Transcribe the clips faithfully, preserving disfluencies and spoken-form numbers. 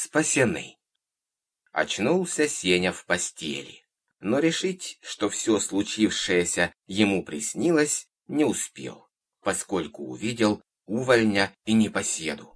спасены. Очнулся Сеня в постели, но решить, что все случившееся ему приснилось, не успел, поскольку увидел увольня и непоседу.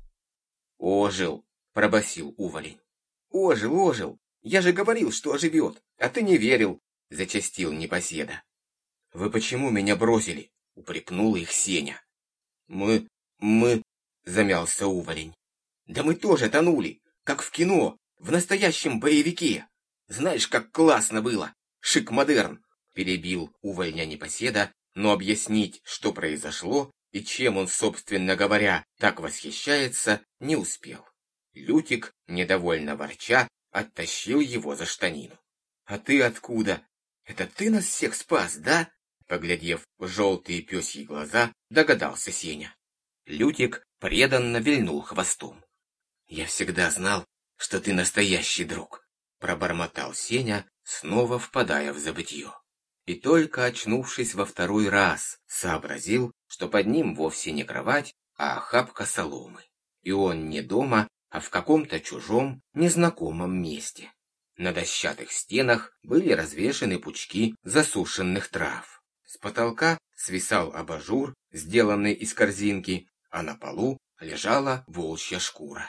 «Ожил!» — пробасил уволень. «Ожил, ожил! Я же говорил, что оживет, а ты не верил!» — зачастил непоседа. «Вы почему меня бросили?» — упрекнул их Сеня. «Мы... мы...» — замялся уволень. «Да мы тоже тонули, как в кино, в настоящем боевике. Знаешь, как классно было! Шик-модерн!» — перебил увольня непоседа, но объяснить, что произошло и чем он, собственно говоря, так восхищается, не успел. Лютик, недовольно ворча, оттащил его за штанину. «А ты откуда? Это ты нас всех спас, да?» Поглядев в желтые пёсьи глаза, догадался Сеня. Лютик преданно вильнул хвостом. «Я всегда знал, что ты настоящий друг», — пробормотал Сеня, снова впадая в забытье. И только очнувшись во второй раз, сообразил, что под ним вовсе не кровать, а охапка соломы. И он не дома, а в каком-то чужом, незнакомом месте. На дощатых стенах были развешаны пучки засушенных трав. С потолка свисал абажур, сделанный из корзинки, а на полу лежала волчья шкура.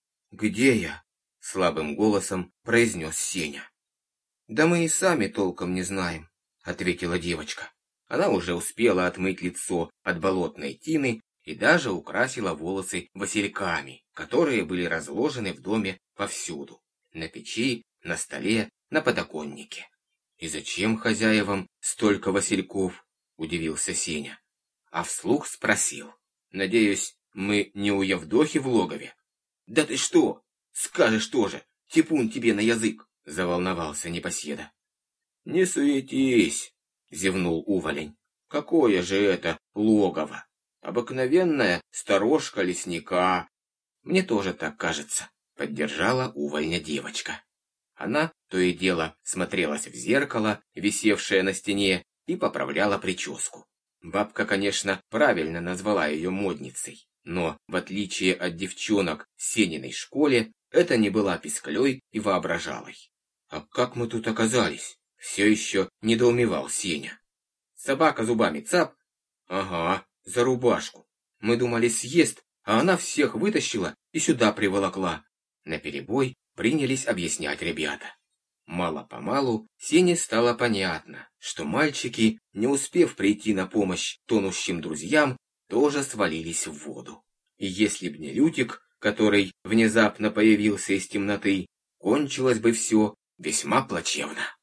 «Где я?» — слабым голосом произнес Сеня. «Да мы и сами толком не знаем», — ответила девочка. Она уже успела отмыть лицо от болотной тины и даже украсила волосы васильками, которые были разложены в доме повсюду. На печи, на столе, на подоконнике. «И зачем хозяевам столько васильков?» — удивился Сеня. А вслух спросил. «Надеюсь, мы не у Евдохи в логове?» «Да ты что? Скажешь тоже, типун тебе на язык!» — заволновался непоседа. «Не суетись!» — зевнул уволень. «Какое же это логово? Обыкновенная сторожка лесника!» «Мне тоже так кажется», — поддержала увольня девочка. Она то и дело смотрелась в зеркало, висевшее на стене, и поправляла прическу. Бабка, конечно, правильно назвала ее модницей, но, в отличие от девчонок в Сениной школе, это не была писклей и воображалой. «А как мы тут оказались?» — все еще недоумевал Сеня. «Собака зубами цап?» «Ага, за рубашку. Мы думали, съест, а она всех вытащила и сюда приволокла». Наперебой принялись объяснять ребята. Мало-помалу Сене стало понятно, что мальчики, не успев прийти на помощь тонущим друзьям, тоже свалились в воду. И если б не Лютик, который внезапно появился из темноты, кончилось бы все весьма плачевно.